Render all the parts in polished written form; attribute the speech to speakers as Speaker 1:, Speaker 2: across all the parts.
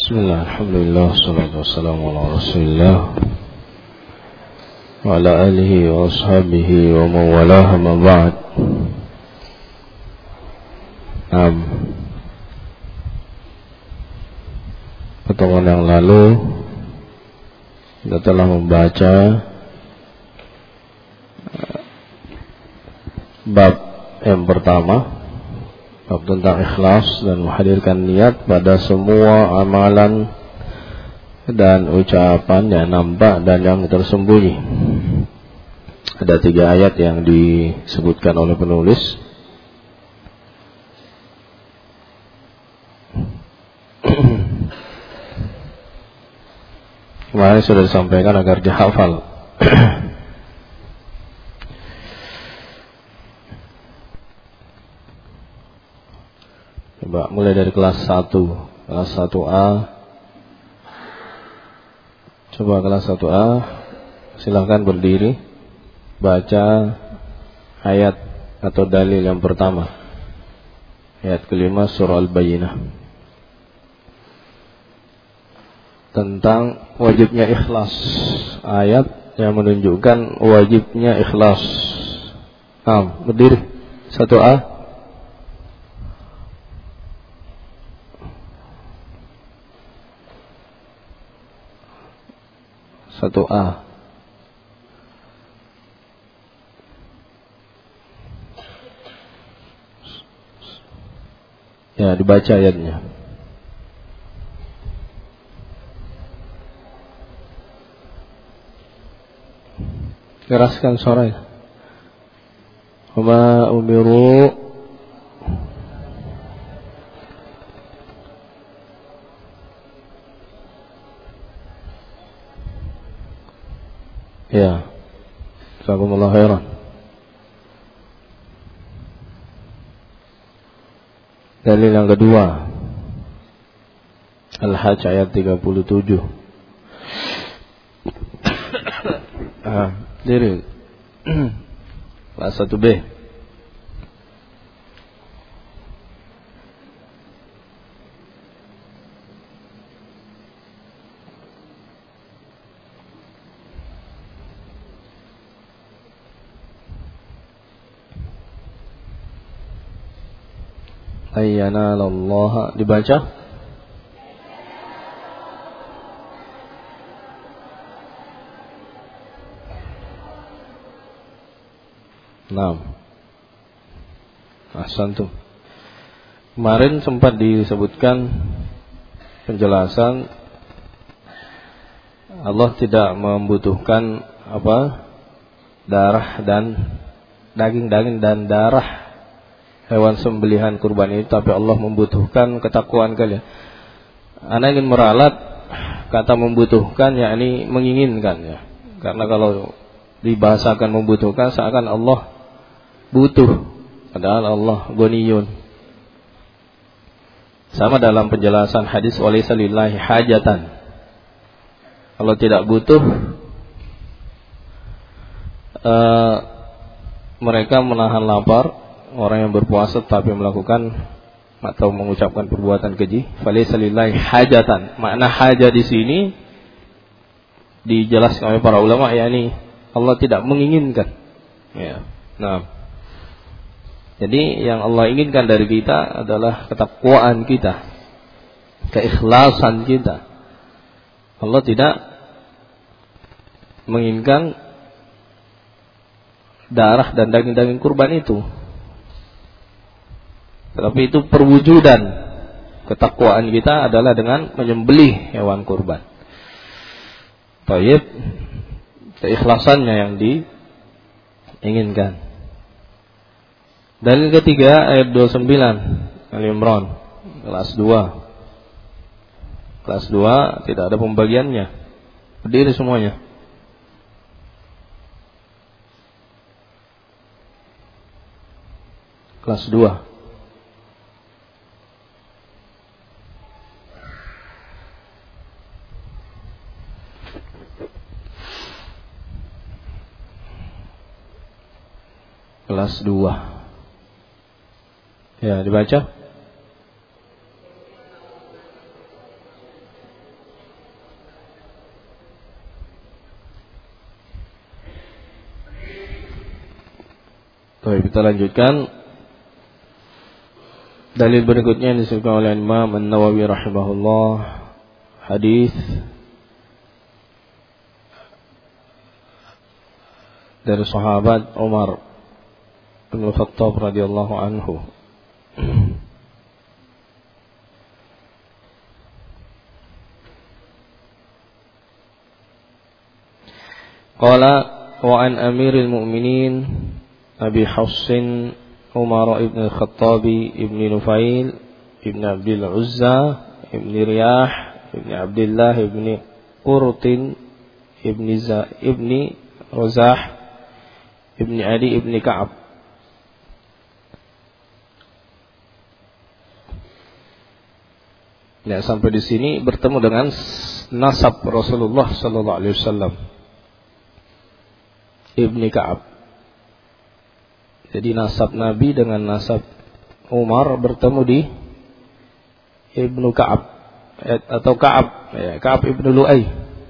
Speaker 1: Bismillah, alhamdulillah, salatu wassalamu ala rasulillah wa ala alihi wa ashabihi wa mawalah ma ba'd. Pertemuan yang lalu kita telah membaca bab yang pertama, bab tentang ikhlas dan menghadirkan niat pada semua amalan dan ucapan yang nampak dan yang tersembunyi. Ada 3 ayat yang disebutkan oleh penulis. Kemarin sudah disampaikan agar dihafal. Coba mulai dari kelas 1, kelas 1A. Coba kelas 1A, silakan berdiri, baca ayat atau dalil yang pertama. Ayat kelima surah Al-Bayyinah. Tentang wajibnya ikhlas. Ayat yang menunjukkan wajibnya ikhlas. Berdiri 1A. Satu A. Ya, dibaca ayatnya. Keraskan suaranya. Wa umiru ya. Jazakumullah khairan. Dalil yang kedua, Al-Hajj ayat 37. Diri kelas 1B. Ayyanalallah, dibaca. Ahsantum. Kemarin sempat disebutkan penjelasan Allah tidak membutuhkan darah dan daging dan darah hewan sembelihan kurban itu, tapi Allah membutuhkan ketakwaan kalian. Anda ingin meralat kata membutuhkan, yakni menginginkan ya. Karena kalau dibahasakan membutuhkan seakan Allah butuh, padahal Allah ghaniyun. Sama dalam penjelasan hadis walaysa lillahi hajatan. Kalau tidak butuh, mereka menahan lapar. Orang yang berpuasa tapi melakukan atau mengucapkan perbuatan keji, falaysa lillahi hajatan. Makna haja di sini dijelaskan oleh para ulama, yakni Allah tidak menginginkan. Ya. Jadi yang Allah inginkan dari kita adalah ketakwaan kita, keikhlasan kita. Allah tidak menginginkan darah dan daging-daging kurban itu. Tetapi itu perwujudan ketakwaan kita adalah dengan menyembelih hewan kurban. Tayyib, keikhlasannya yang diinginkan. Dalil ketiga ayat 29 Al-Imran kelas 2. Kelas 2 tidak ada pembagiannya. Berdiri semuanya. Kelas 2. Kelas 2. Ya, dibaca. Baik, kita lanjutkan. Dalil berikutnya disebutkan oleh Imam An-Nawawi rahimahullah, hadis dari sahabat Umar bin Khattab radhiyallahu anhu. Qala wa an amiril mu'minin Abi Hafsin Umar ibn Khattab ibn Nufail ibn Abdul Uzza ibn Riyah ibn Abdullah ibn Qurtin ibn Razah ibn Adi ibn Ka'ab. Ya, sampai di sini bertemu dengan nasab Rasulullah sallallahu alaihi wasallam. Ibni Ka'ab. Jadi nasab Nabi dengan nasab Umar bertemu di Ibnu Ka'ab atau Ka'ab, ya, Ka'ab ibnu Lu'ay.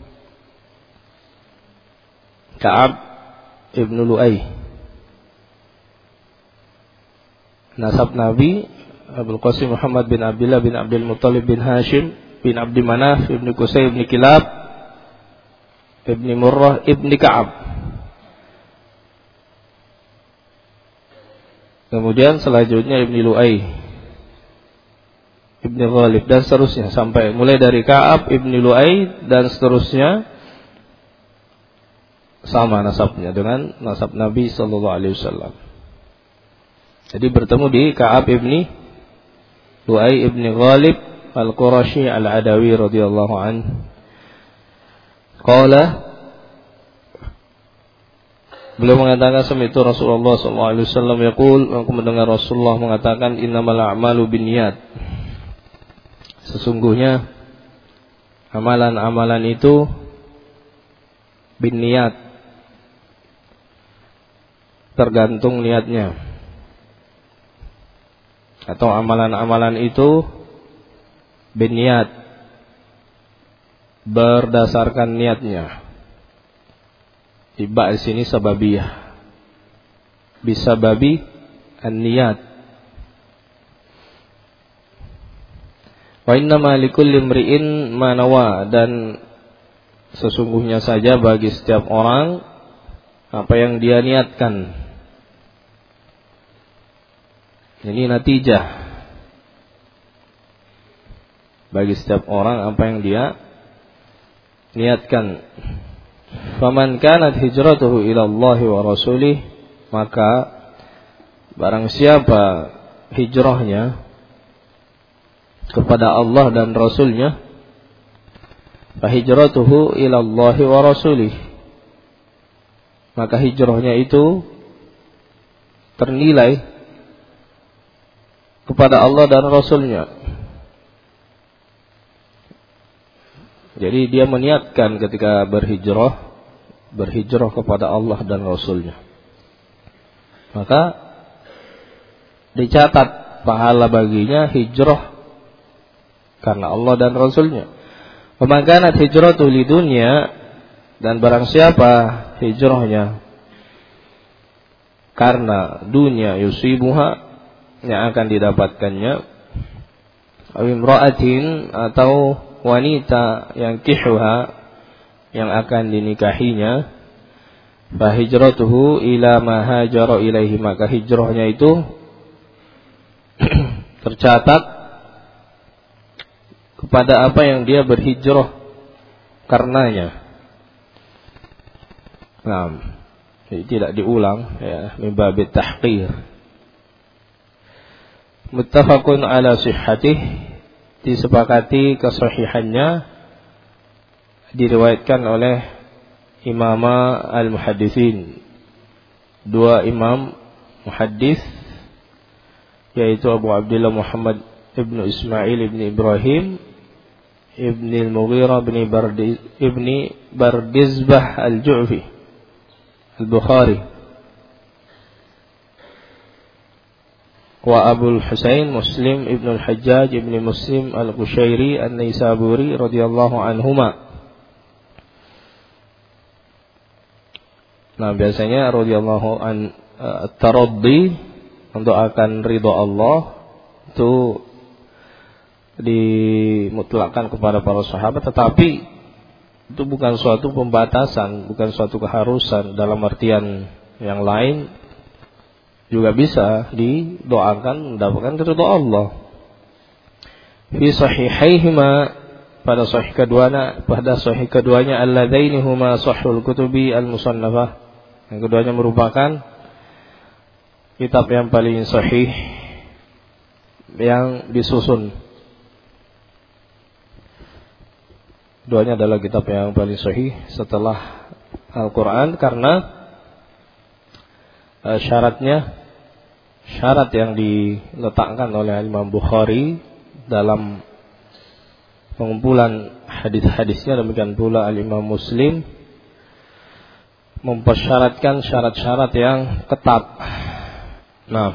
Speaker 1: Ka'ab ibnu Lu'ay. Nasab Nabi Abul Qasim Muhammad bin Abdullah bin Abdul Muttalib bin Hashim bin Abdi Manaf ibnu Qusay ibnu Kilab ibnu Murrah ibnu Ka'ab. Kemudian selanjutnya Ibni Lu'ay, Ibni Ghalib dan seterusnya sampai mulai dari Ka'ab, Ibni Lu'ay dan seterusnya sama nasabnya dengan nasab Nabi sallallahu alaihi wasallam. Jadi bertemu di Ka'ab Ibni Lu'ay Ibni Ghalib Al-Qurashi Al-Adawi radhiyallahu anhu. Qala, beliau mengatakan sami'tu Rasulullah sallallahu alaihi wasallam yaqul, aku mendengar Rasulullah mengatakan innamal a'malu binniyat. Sesungguhnya amalan-amalan itu binniyat, tergantung niatnya. Atau amalan-amalan itu binniyat, berdasarkan niatnya. Tiba di sini sababiyah, bisababi an-niyat. Wa innama likulli imri'in ma nawa, dan sesungguhnya saja bagi setiap orang apa yang dia niatkan. Ini natijah bagi setiap orang apa yang dia niatkan. Faman kanat hijratuhu ila Allah wa rasulih, maka barang siapa hijrahnya kepada Allah dan Rasulnya, fa hijratuhu ila Allah wa rasulih, maka hijrahnya itu ternilai kepada Allah dan Rasulnya. Jadi dia meniatkan ketika berhijrah kepada Allah dan Rasulnya, maka dicatat pahala baginya hijrah karena Allah dan Rasulnya. Wa man kanat hijratuhu lidunya, dan barang siapa hijrahnya karena dunia yusibuha, yang akan didapatkannya, imra'atin, atau wanita yang kihuha, yang akan dinikahinya, fa hijratuhu ila ma hajara ilaihi, maka hijrahnya itu tercatat kepada apa yang dia berhijrah karenanya. Nah, jadi tidak diulang, ya, min babit tahqir. Muttafaqun ala sihhatih, disepakati kesahihannya, diriwayatkan oleh imama al-muhadditsin, dua imam muhaddis, yaitu Abu Abdullah Muhammad ibn Ismail ibn Ibrahim ibn al-Mughirah ibn Bardizbah al-Ju'fi al-Bukhari, wa Abu Husain Muslim ibn al-Hajjaj ibn Muslim al-Qushairi an-Naisaburi radhiyallahu anhuma. Nah, biasanya radhiyallahu taraddi, mendoakan ridha Allah itu dimutlakkan kepada para sahabat, tetapi itu bukan suatu pembatasan, bukan suatu keharusan. Dalam artian yang lain juga bisa didoakan mendapatkan ridha Allah. Fi sahihaihima, pada sahih keduanya alladaini huma sahhul kutubi al-musannafah, yang keduanya merupakan kitab yang paling sahih yang disusun. Keduanya adalah kitab yang paling sahih setelah Al-Quran, karena syarat yang diletakkan oleh Imam Bukhari dalam pengumpulan hadis-hadisnya, demikian pula Al-Imam Muslim mempersyaratkan syarat-syarat yang ketat. Nah,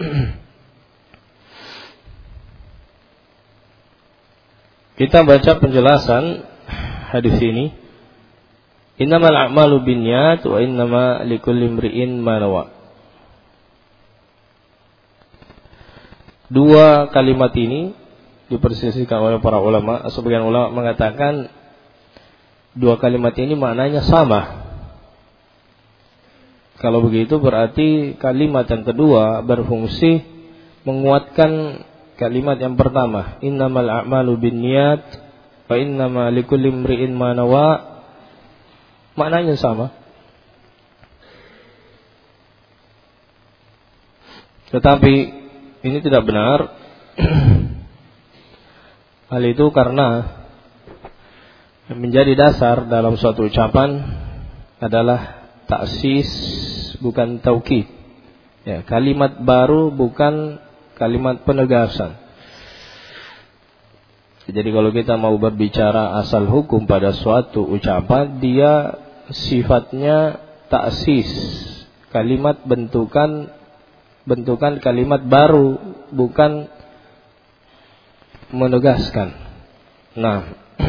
Speaker 1: kita baca penjelasan hadis ini. Innamal a'malu binniyat wa innama likulli imri'in ma nawa. Dua kalimat ini dipersisihkan oleh para ulama. Sebagian ulama mengatakan dua kalimat ini maknanya sama. Kalau begitu berarti kalimat yang kedua berfungsi menguatkan kalimat yang pertama. Innamal a'malu binniyat wa innama likulli imri'in ma nawa. Maknanya sama. Tetapi ini tidak benar. Hal itu karena yang menjadi dasar dalam suatu ucapan adalah taksis, bukan taukid. Ya, kalimat baru bukan kalimat penegasan. Jadi kalau kita mau berbicara asal hukum pada suatu ucapan, dia sifatnya taksis, kalimat bentukan kalimat baru, bukan menegaskan. Nah,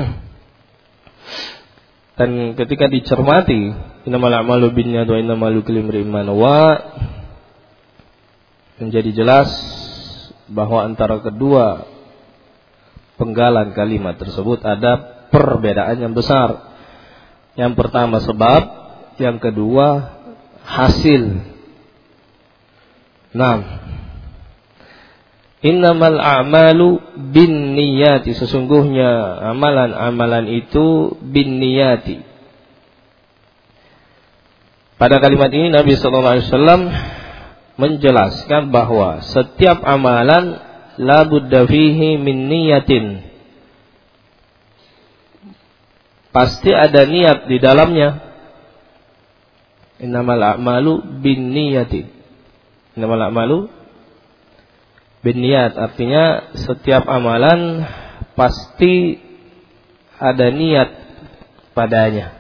Speaker 1: dan ketika dicermati innamal a'malu binniyat wa innamal likulli imri'in ma nawa, menjadi jelas bahwa antara kedua penggalan kalimat tersebut ada perbedaan yang besar. Yang pertama sebab, yang kedua hasil. Nah, innamal a'malu binniyati, sesungguhnya amalan-amalan itu binniyati. Pada kalimat ini Nabi sallallahu alaihi wasallam menjelaskan bahwa setiap amalan la budda fihi min niyatin, pasti ada niat di dalamnya. Innamal a'malu binniyati. Innamal a'malu binniyat, artinya setiap amalan pasti ada niat padanya.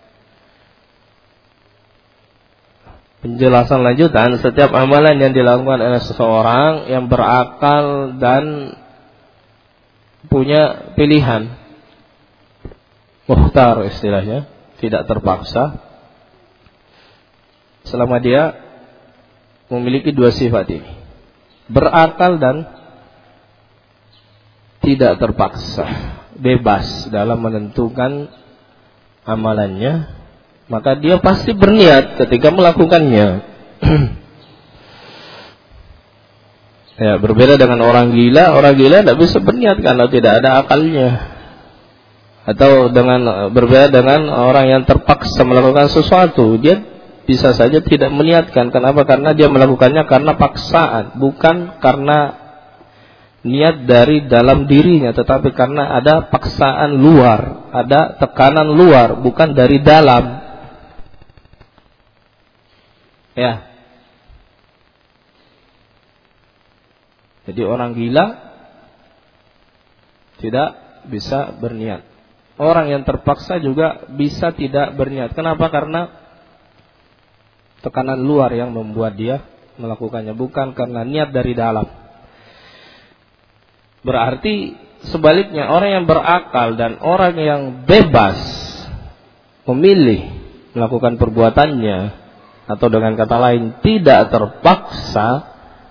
Speaker 1: Penjelasan lanjutan, setiap amalan yang dilakukan oleh seseorang yang berakal dan punya pilihan, mukhtar istilahnya, tidak terpaksa, selama dia memiliki dua sifat ini, berakal dan tidak terpaksa, bebas dalam menentukan amalannya, maka dia pasti berniat ketika melakukannya. Ya, berbeda dengan orang gila. Orang gila tidak bisa berniat karena tidak ada akalnya. Atau berbeda dengan orang yang terpaksa melakukan sesuatu, dia bisa saja tidak meniatkan. Kenapa? Karena dia melakukannya karena paksaan, bukan karena niat dari dalam dirinya, tetapi karena ada paksaan luar, ada tekanan luar, bukan dari dalam. Ya. Jadi orang gila tidak bisa berniat. Orang yang terpaksa juga bisa tidak berniat. Kenapa? Karena tekanan luar yang membuat dia melakukannya, bukan karena niat dari dalam. Berarti sebaliknya, orang yang berakal dan orang yang bebas memilih melakukan perbuatannya atau dengan kata lain tidak terpaksa,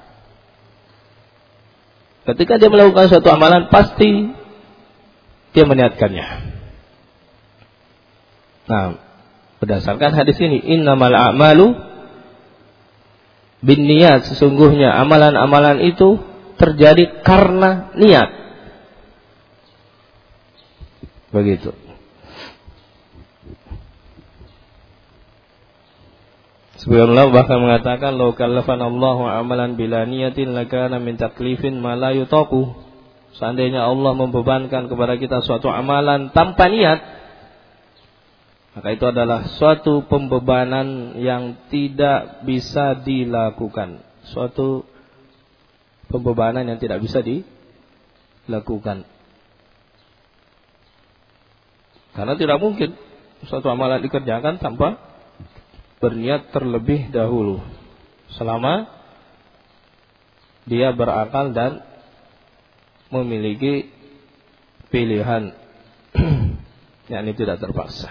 Speaker 1: ketika dia melakukan suatu amalan pasti dia meniatkannya. Nah, berdasarkan hadis ini, innamal a'malu binniyat, sesungguhnya amalan-amalan itu terjadi karena niat. Begitu. Sebelumnya bahkan mengatakan, "Lau kallafanallahu amalan bila niyatin lakana min taklifin ma la yutaqu." Seandainya Allah membebankan kepada kita suatu amalan tanpa niat, maka itu adalah suatu pembebanan yang tidak bisa dilakukan. Suatu pembebanan yang tidak bisa dilakukan. Karena tidak mungkin suatu amalan dikerjakan tanpa berniat terlebih dahulu, selama dia berakal dan memiliki pilihan yakni tidak terpaksa.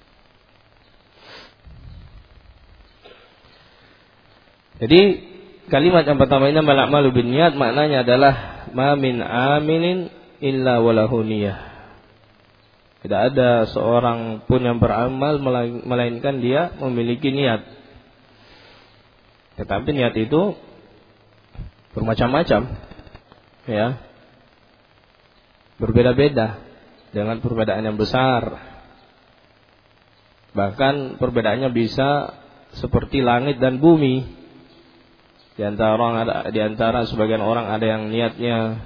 Speaker 1: Jadi kalimat yang pertama ini mal'amalu binniyat, maknanya adalah ma min amilin illa walahu niyah. Tidak ada seorang pun yang beramal melainkan dia memiliki niat. Tetapi niat itu bermacam-macam, ya, berbeda-beda dengan perbedaan yang besar. Bahkan perbedaannya bisa seperti langit dan bumi. Di antara sebagian orang ada yang niatnya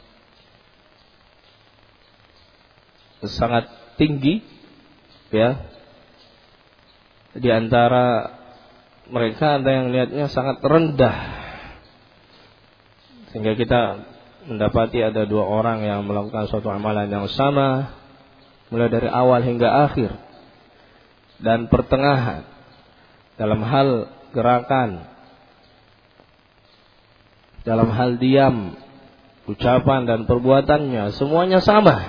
Speaker 1: sangat tinggi, ya. Di antara mereka ada yang niatnya sangat rendah. Sehingga kita mendapati ada dua orang yang melakukan suatu amalan yang sama, mulai dari awal hingga akhir dan pertengahan dalam hal gerakan, dalam hal diam, ucapan dan perbuatannya semuanya sama.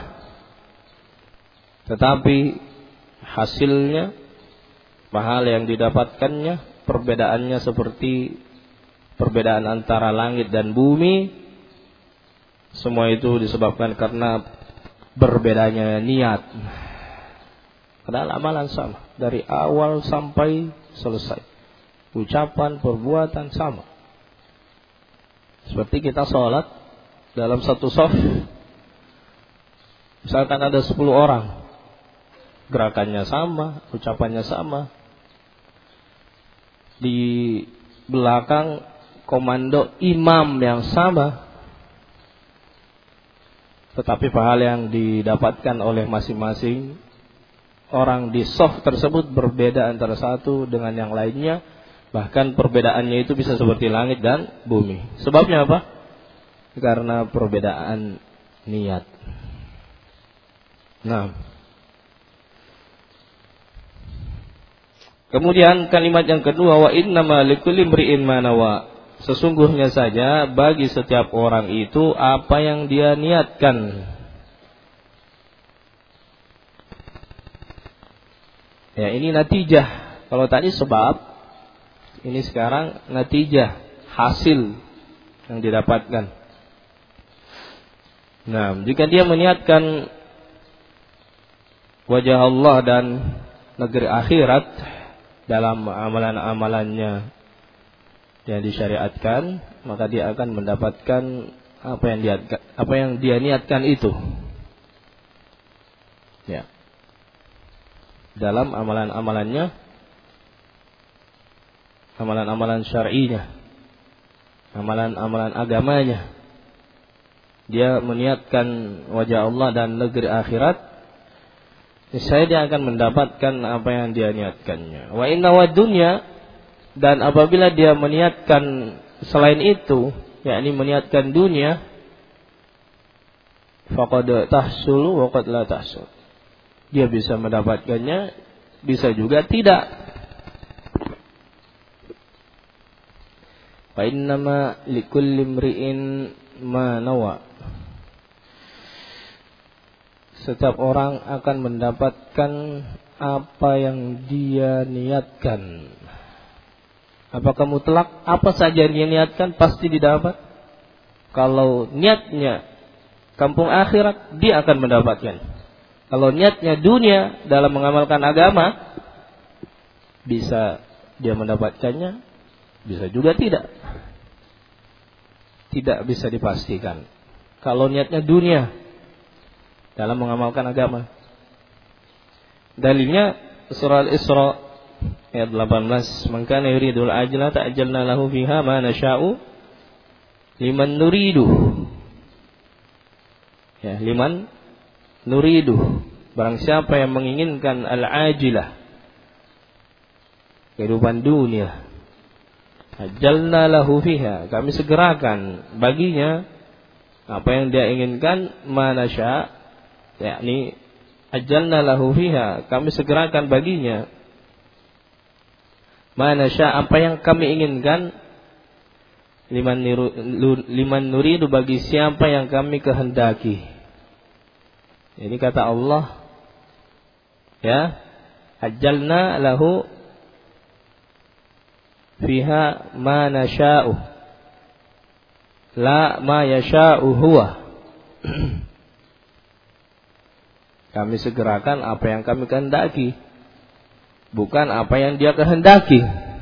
Speaker 1: Tetapi hasilnya, pahala yang didapatkannya, perbedaannya seperti perbedaan antara langit dan bumi. Semua itu disebabkan karena berbedanya niat. Padahal amalan sama dari awal sampai selesai. Ucapan, perbuatan sama. Seperti kita sholat dalam satu shaf, misalkan ada 10 orang, gerakannya sama, ucapannya sama. Di belakang komando imam yang sama, tetapi pahala yang didapatkan oleh masing-masing orang di shaf tersebut berbeda antara satu dengan yang lainnya. Bahkan perbedaannya itu bisa seperti langit dan bumi. Sebabnya apa? Karena perbedaan niat. Nah, kemudian kalimat yang kedua, wa innama likulli imri'in ma nawa. Sesungguhnya saja bagi setiap orang itu apa yang dia niatkan. Ya, ini natijah. Kalau tadi sebab, ini sekarang natijah, hasil yang didapatkan. Nah, jika dia meniatkan wajah Allah dan negeri akhirat dalam amalan-amalannya yang disyariatkan, maka dia akan mendapatkan apa yang dia niatkan itu. Ya. Dalam amalan-amalannya, amalan-amalan syar'inya, amalan-amalan agamanya, dia meniatkan wajah Allah dan negeri akhirat, niscaya dia akan mendapatkan apa yang dia niatkannya. Wa inna wa dunya, dan apabila dia meniatkan selain itu, yakni meniatkan dunia, faqad tahsulu wa qad la tahsul. Dia bisa mendapatkannya, bisa juga tidak. Fa innama likulli imri'in ma nawa. Setiap orang akan mendapatkan apa yang dia niatkan. Apakah mutlak? Apa saja yang dia niatkan pasti didapat. Kalau niatnya kampung akhirat, dia akan mendapatkan. Kalau niatnya dunia dalam mengamalkan agama, bisa dia mendapatkannya, bisa juga tidak. Tidak bisa dipastikan. Kalau niatnya dunia dalam mengamalkan agama. Dalilnya surah Al-Isra ayat 18, "Man kana yuridul ajla ta'ajjalna lahu fiha ma nasha'u liman nuridu." Ya, liman nuridu. Barang siapa yang menginginkan al-ajilah, kehidupan dunia, ajjalna lahu fiha, kami segerakan baginya apa yang dia inginkan, ma nasya', yakni ajjalna lahu fiha, kami segerakan baginya ma nasya', apa yang kami inginkan, liman nuridu, bagi siapa yang kami kehendaki. Ini kata Allah, ya, ajjalna lahu fiha ma nasha'u, la ma yasha'u huwa. Kami segerakan apa yang kami kehendaki, bukan apa yang dia kehendaki.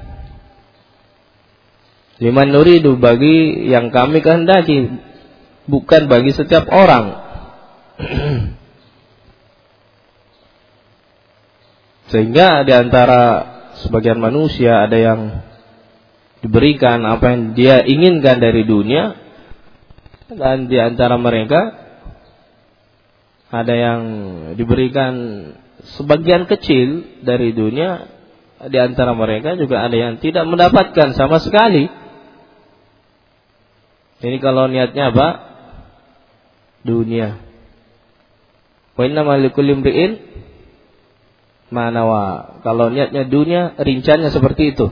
Speaker 1: Liman nuridu, bagi yang kami kehendaki, bukan bagi setiap orang. Sehingga di antara sebagian manusia ada yang diberikan apa yang dia inginkan dari dunia, dan di antara mereka ada yang diberikan sebagian kecil dari dunia, di antara mereka juga ada yang tidak mendapatkan sama sekali. Ini kalau niatnya apa? Dunia. Wa innamal likulli imri'in ma nawa. Kalau niatnya dunia, rinciannya seperti itu.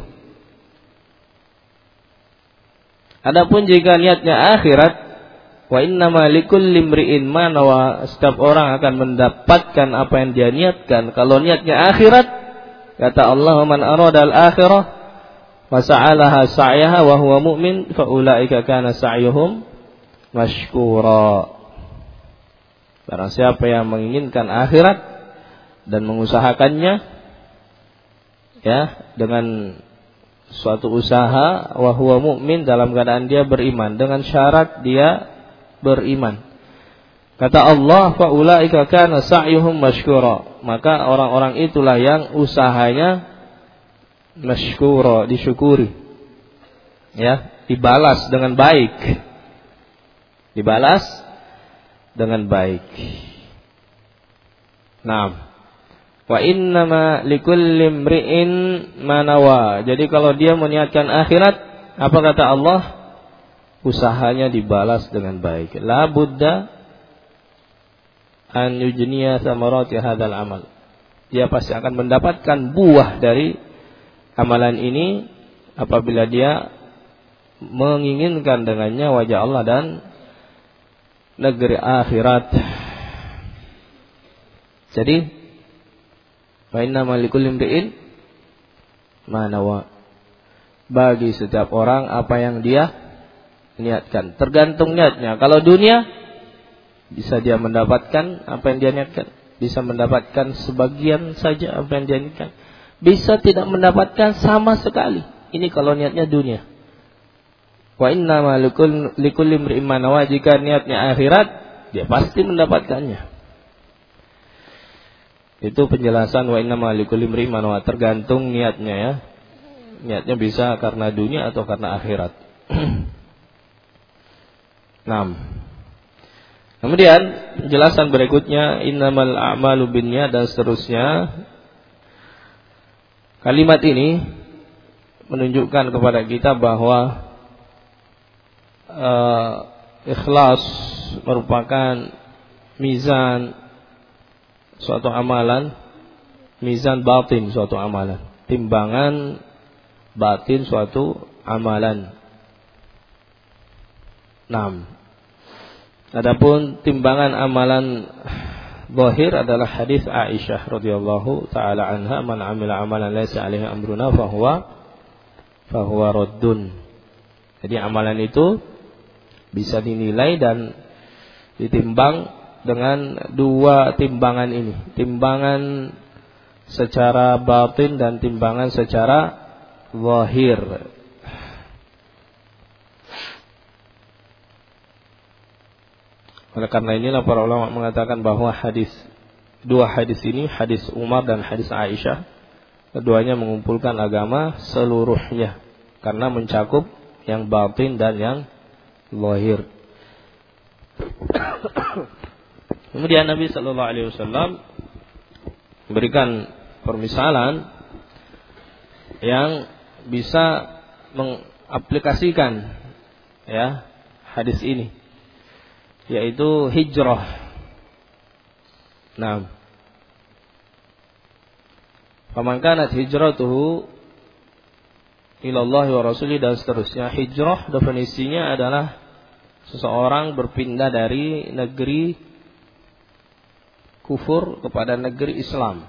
Speaker 1: Adapun jika niatnya akhirat, wa innamal likulli imri'in ma nawa, setiap orang akan mendapatkan apa yang dia niatkan. Kalau niatnya akhirat, kata Allah, man arada al-akhirah wa sa'alaha sa'yaha wa huwa mu'min fa ulaika kana sa'yuhum mashkura. Barang siapa yang menginginkan akhirat dan mengusahakannya, ya, dengan suatu usaha, wa huwa mu'min, dalam keadaan dia beriman, dengan syarat dia beriman. Kata Allah, fa ulaika kana sa'yuhum mashkura, maka orang-orang itulah yang usahanya mashkura, disyukuri, ya, dibalas dengan baik, dibalas dengan baik. Naam. Wa innama likulli imri'in ma nawa. Jadi kalau dia meniatkan akhirat, apa kata Allah? Usahanya dibalas dengan baik. La budda an yujniya samarati hadzal amal. Dia pasti akan mendapatkan buah dari amalan ini apabila dia menginginkan dengannya wajah Allah dan negeri akhirat. Jadi wa innamal likulli imri'in ma nawa. Bagi setiap orang apa yang dia niatkan, tergantung niatnya. Kalau dunia, bisa dia mendapatkan apa yang dia niatkan, bisa mendapatkan sebagian saja apa yang dia niatkan, bisa tidak mendapatkan sama sekali. Ini kalau niatnya dunia. Wa innamal likulli imri'in ma nawa, jika niatnya akhirat, dia pasti mendapatkannya. Itu penjelasan wa innamal likulli imri'in ma nawa, tergantung niatnya, ya. Niatnya bisa karena dunia atau karena akhirat. Nah, kemudian penjelasan berikutnya, innamal a'malu binniyat, dan seterusnya. Kalimat ini menunjukkan kepada kita bahwa ikhlas merupakan mizan suatu amalan, mizan batin suatu amalan, timbangan batin suatu amalan. Naam. Adapun timbangan amalan zahir adalah hadis Aisyah radhiyallahu taala anha, man amila amalan laysa alaihi amruna fahuwa fahuwa raddun. Jadi amalan itu bisa dinilai dan ditimbang dengan dua timbangan ini, timbangan secara batin dan timbangan secara zahir. Oleh karena inilah para ulama mengatakan bahwa dua hadis ini, hadis Umar dan hadis Aisyah, keduanya mengumpulkan agama seluruhnya karena mencakup yang batin dan yang zahir. Kemudian Nabi sallallahu alaihi wasallam memberikan permisalan yang bisa mengaplikasikan ya hadis ini, yaitu hijrah. Nah, faman kanat hijratuhu ila Allah wa Rasulih dan seterusnya. Hijrah definisinya adalah seseorang berpindah dari negeri kufur kepada negeri Islam.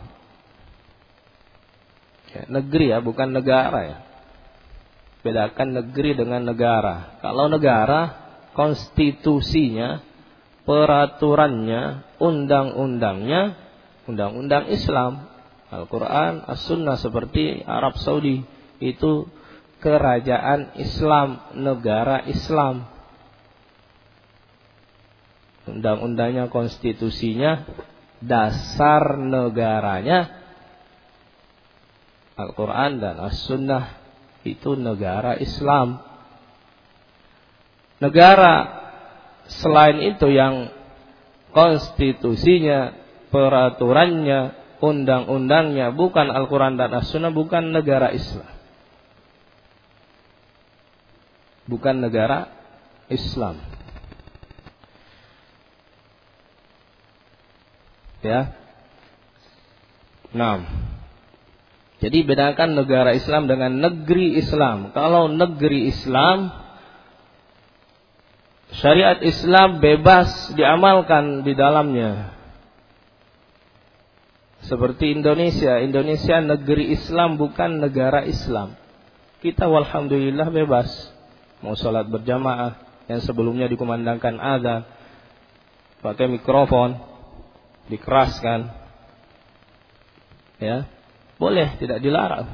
Speaker 1: Ya, negeri ya, bukan negara ya. Bedakan negeri dengan negara. Kalau negara, konstitusinya, peraturannya, undang-undangnya, undang-undang Islam, Al-Quran, As-Sunnah, seperti Arab Saudi, itu kerajaan Islam, negara Islam. Undang-undangnya, konstitusinya, dasar negaranya, Al-Quran dan As-Sunnah, itu negara Islam. Negara selain itu yang konstitusinya, peraturannya, undang-undangnya bukan Al-Quran dan As-Sunnah, bukan negara Islam. Bukan negara Islam. Ya. 6. Jadi bedakan negara Islam dengan negeri Islam. Kalau negeri Islam, syariat Islam bebas diamalkan di dalamnya. Seperti Indonesia. Indonesia negeri Islam, bukan negara Islam. Kita walhamdulillah bebas. Mau sholat berjamaah, yang sebelumnya dikumandangkan adzan, pakai mikrofon, dikeraskan, ya, boleh, tidak dilarang.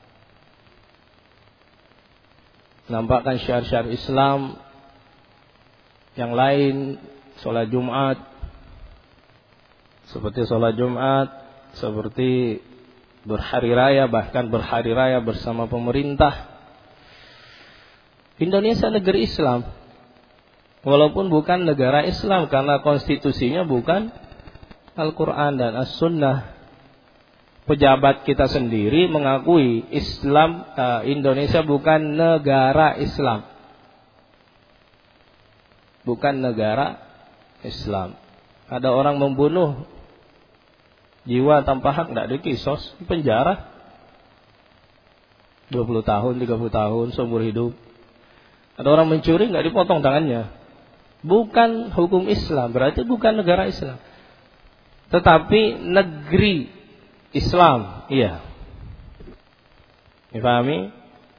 Speaker 1: Nampakkan syiar-syiar Islam yang lain, sholat Jumat, seperti sholat Jumat, seperti berhari raya, bahkan berhari raya bersama pemerintah. Indonesia negeri Islam, walaupun bukan negara Islam, karena konstitusinya bukan Al-Quran dan As-Sunnah. Pejabat kita sendiri mengakui Islam, Indonesia bukan negara Islam, bukan negara Islam. Ada orang membunuh jiwa tanpa hak, tidak dikisos, penjara 20 tahun, 30 tahun, seumur hidup. Ada orang mencuri, nggak dipotong tangannya. Bukan hukum Islam, berarti bukan negara Islam. Tetapi negeri Islam, iya. Dipahami?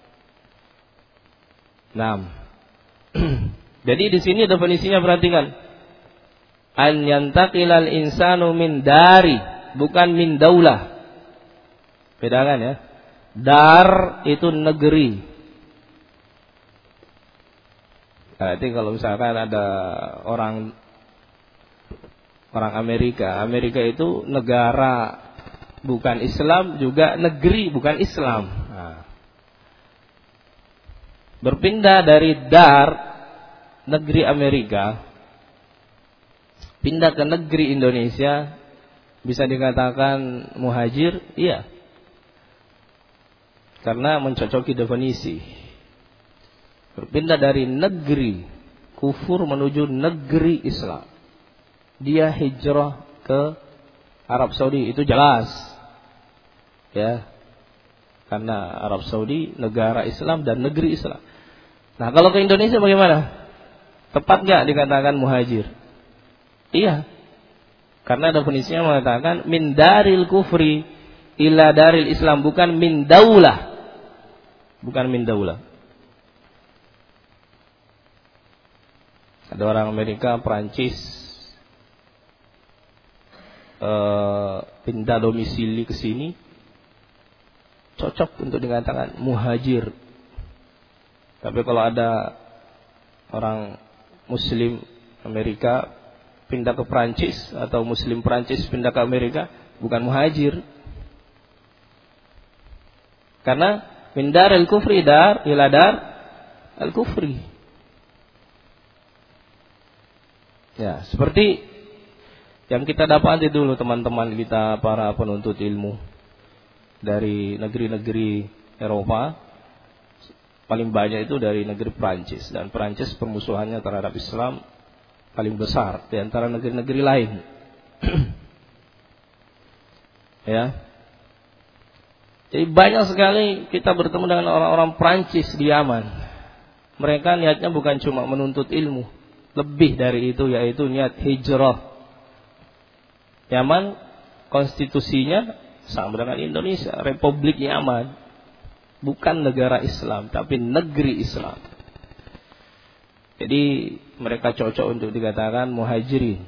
Speaker 1: 6. Jadi di sini definisinya perhatikan. An yantaqilal insanu min dari, bukan min daulah. Bedakan ya. Dar itu negeri. Berarti kalau misalkan ada orang Amerika itu negara bukan Islam, juga negeri bukan Islam. Nah, berpindah dari dar, negeri Amerika, pindah ke negeri Indonesia, bisa dikatakan muhajir? Iya. Karena mencocoki definisi. Berpindah dari negeri kufur menuju negeri Islam. Dia hijrah ke Arab Saudi, itu jelas. Ya. Karena Arab Saudi negara Islam dan negeri Islam. Nah, kalau ke Indonesia bagaimana? Tepat enggak dikatakan muhajir? Iya. Karena definisinya mengatakan min daril kufri ila daril Islam, bukan min daulah. bukan min daulah. Ada orang Amerika, Perancis pindah domisili ke sini, cocok untuk dikatakan muhajir. Tapi kalau ada orang Muslim Amerika pindah ke Perancis atau Muslim Perancis pindah ke Amerika, bukan muhajir. Karena min dar al-kufri ila dar al-kufri. Ya, seperti yang kita dapati dulu teman-teman kita para penuntut ilmu dari negeri-negeri Eropa, paling banyak itu dari negeri Prancis, dan Prancis permusuhannya terhadap Islam paling besar di antara negeri-negeri lain. Ya. Jadi banyak sekali kita bertemu dengan orang-orang Prancis di Yaman. Mereka niatnya bukan cuma menuntut ilmu, lebih dari itu, yaitu niat hijrah. Yaman konstitusinya sama dengan Indonesia, Republik Yaman. Bukan negara Islam, tapi negeri Islam. Jadi mereka cocok untuk dikatakan muhajirin.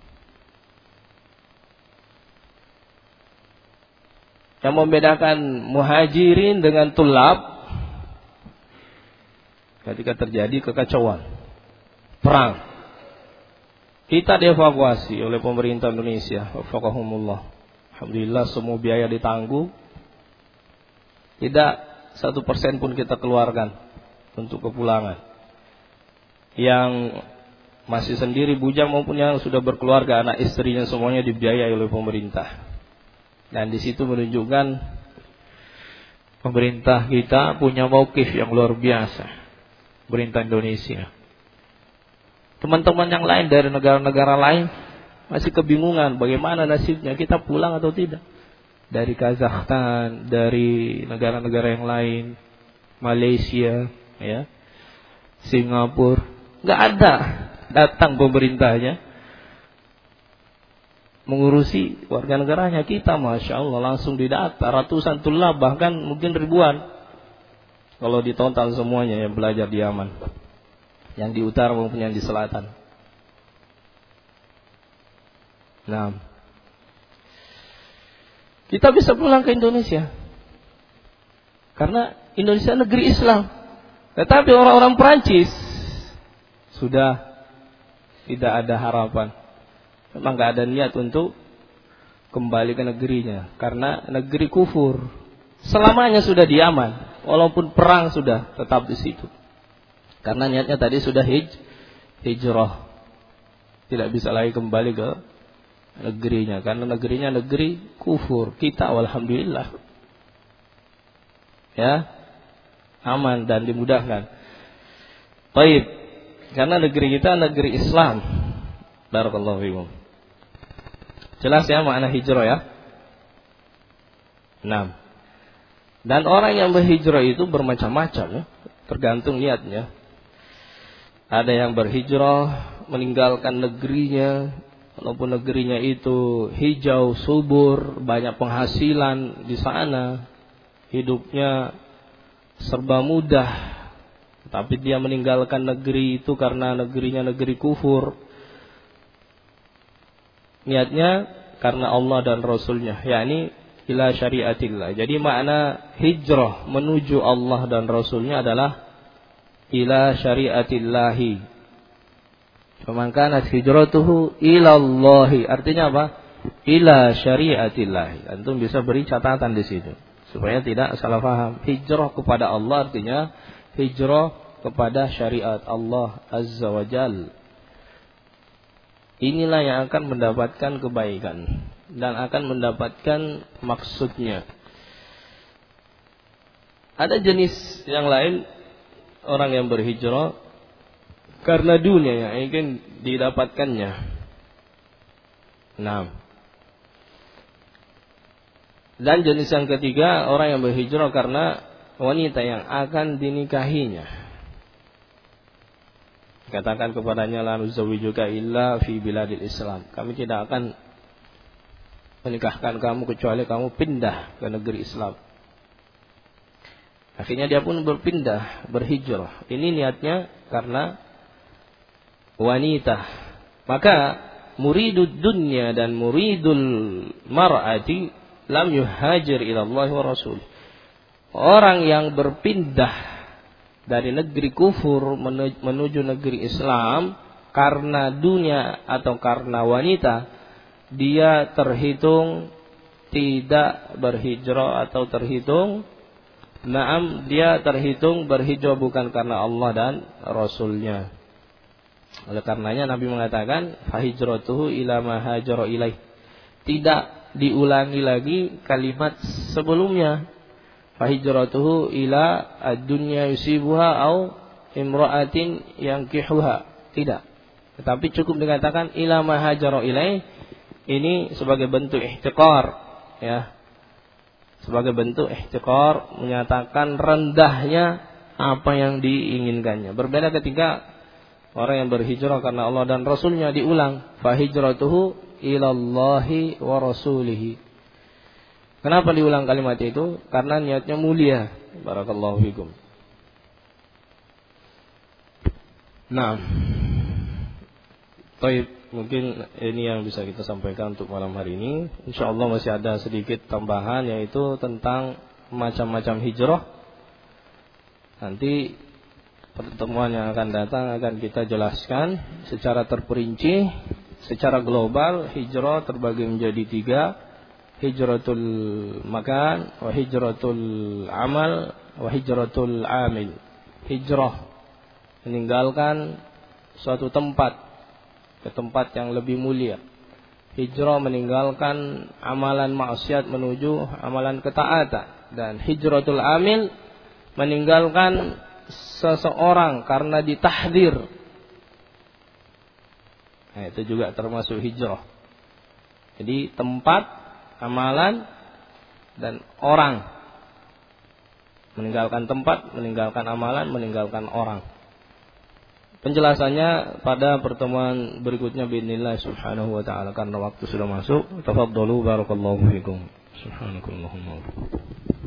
Speaker 1: Yang membedakan muhajirin dengan tulab, ketika terjadi kekacauan, perang, kita dievakuasi oleh pemerintah Indonesia, wafaqahumullah. Alhamdulillah semua biaya ditanggung. Tidak 1% pun kita keluarkan untuk kepulangan. Yang masih sendiri bujang maupun yang sudah berkeluarga, anak istrinya semuanya dibiayai oleh pemerintah. Dan di situ menunjukkan pemerintah kita punya mauqif yang luar biasa. Pemerintah Indonesia. Teman-teman yang lain dari negara-negara lain masih kebingungan bagaimana nasibnya, kita pulang atau tidak. Dari Kazakhstan, dari negara-negara yang lain, Malaysia, ya, Singapura, nggak ada datang pemerintahnya mengurusi warga negaranya. Kita, masya Allah, langsung didata ratusan tulab, bahkan mungkin ribuan kalau ditonton semuanya yang belajar di Yaman, yang di utara maupun yang di selatan. Nah, kita bisa pulang ke Indonesia karena Indonesia negeri Islam. Tetapi orang-orang Perancis sudah tidak ada harapan. Memang gak ada niat untuk kembali ke negerinya, karena negeri kufur. Selamanya sudah di Yaman, walaupun perang sudah tetap di situ. Karena niatnya tadi sudah hijrah, tidak bisa lagi kembali ke negerinya, karena negerinya negeri kufur. Kita alhamdulillah, ya, aman dan dimudahkan. Baik, karena negeri kita negeri Islam. Barakallahu fiikum. Jelas ya makna hijrah ya. 6. Dan orang yang berhijrah itu bermacam-macam ya, tergantung niatnya. Ada yang berhijrah meninggalkan negerinya, walaupun negerinya itu hijau, subur, banyak penghasilan di sana, hidupnya serba mudah, tapi dia meninggalkan negeri itu karena negerinya negeri kufur. Niatnya karena Allah dan Rasulnya, yakni ila syariatillah. Jadi makna hijrah menuju Allah dan Rasulnya adalah ila syariatillahi. Faman kanat hijratuhu ila Allahi. Artinya apa? Ila syariatillahi. Antum bisa beri catatan di situ supaya tidak salah paham. Hijrah kepada Allah artinya hijrah kepada syariat Allah Azza wa Jalla. Inilah yang akan mendapatkan kebaikan dan akan mendapatkan maksudnya. Ada jenis yang lain, orang yang berhijrah karena dunia yang ingin didapatkannya. Nah, dan jenis yang ketiga, orang yang berhijrah karena wanita yang akan dinikahinya. Katakan kepadanya, la nuzawwijuka illa fi biladil Islam. Kami tidak akan menikahkan kamu kecuali kamu pindah ke negeri Islam. Akhirnya dia pun berpindah, berhijrah. Ini niatnya karena wanita. Maka muridud dunya dan muridul mar'ati lam yuhajir ila Allah wa Rasul. Orang yang berpindah dari negeri kufur menuju negeri Islam karena dunia atau karena wanita, dia terhitung tidak berhijrah atau terhitung dia terhitung berhijrah bukan karena Allah dan Rasulnya. Oleh karenanya Nabi mengatakan fahijratuhu ila ma hajara ilaih. Tidak diulangi lagi kalimat sebelumnya. Fahijratuhu ila ad-dunya yusibuha au imra'atin yankihuha. Tidak. Tetapi cukup dikatakan ila ma hajara ilaih. Ini sebagai bentuk ihtiqar, ya. Sebagai bentuk ihtiqar, menyatakan rendahnya apa yang diinginkannya. Berbeda ketika orang yang berhijrah karena Allah dan Rasulnya diulang. Fahijratuhu ilallahi wa rasulihi. Kenapa diulang kalimat itu? Karena niatnya mulia. Barakallahu fikum. Nah, baik, mungkin ini yang bisa kita sampaikan untuk malam hari ini. InsyaAllah masih ada sedikit tambahan, yaitu tentang macam-macam hijrah. Nanti pertemuan yang akan datang akan kita jelaskan secara terperinci, secara global. Hijrah terbagi menjadi 3. Hijratul makan, wa hijratul amal, wa hijratul amil. Hijrah meninggalkan suatu tempat ke tempat yang lebih mulia. Hijrah meninggalkan amalan maksiat menuju amalan ketaatan. Dan hijratul amil meninggalkan seseorang karena ditahdir. Nah, itu juga termasuk hijrah. Jadi tempat, amalan, dan orang. Meninggalkan tempat, meninggalkan amalan, meninggalkan orang. Penjelasannya pada pertemuan berikutnya biidznillah subhanahu wa ta'ala, karena waktu sudah masuk. Tafadhalu barakallahu fikum. Subhanakallahumma.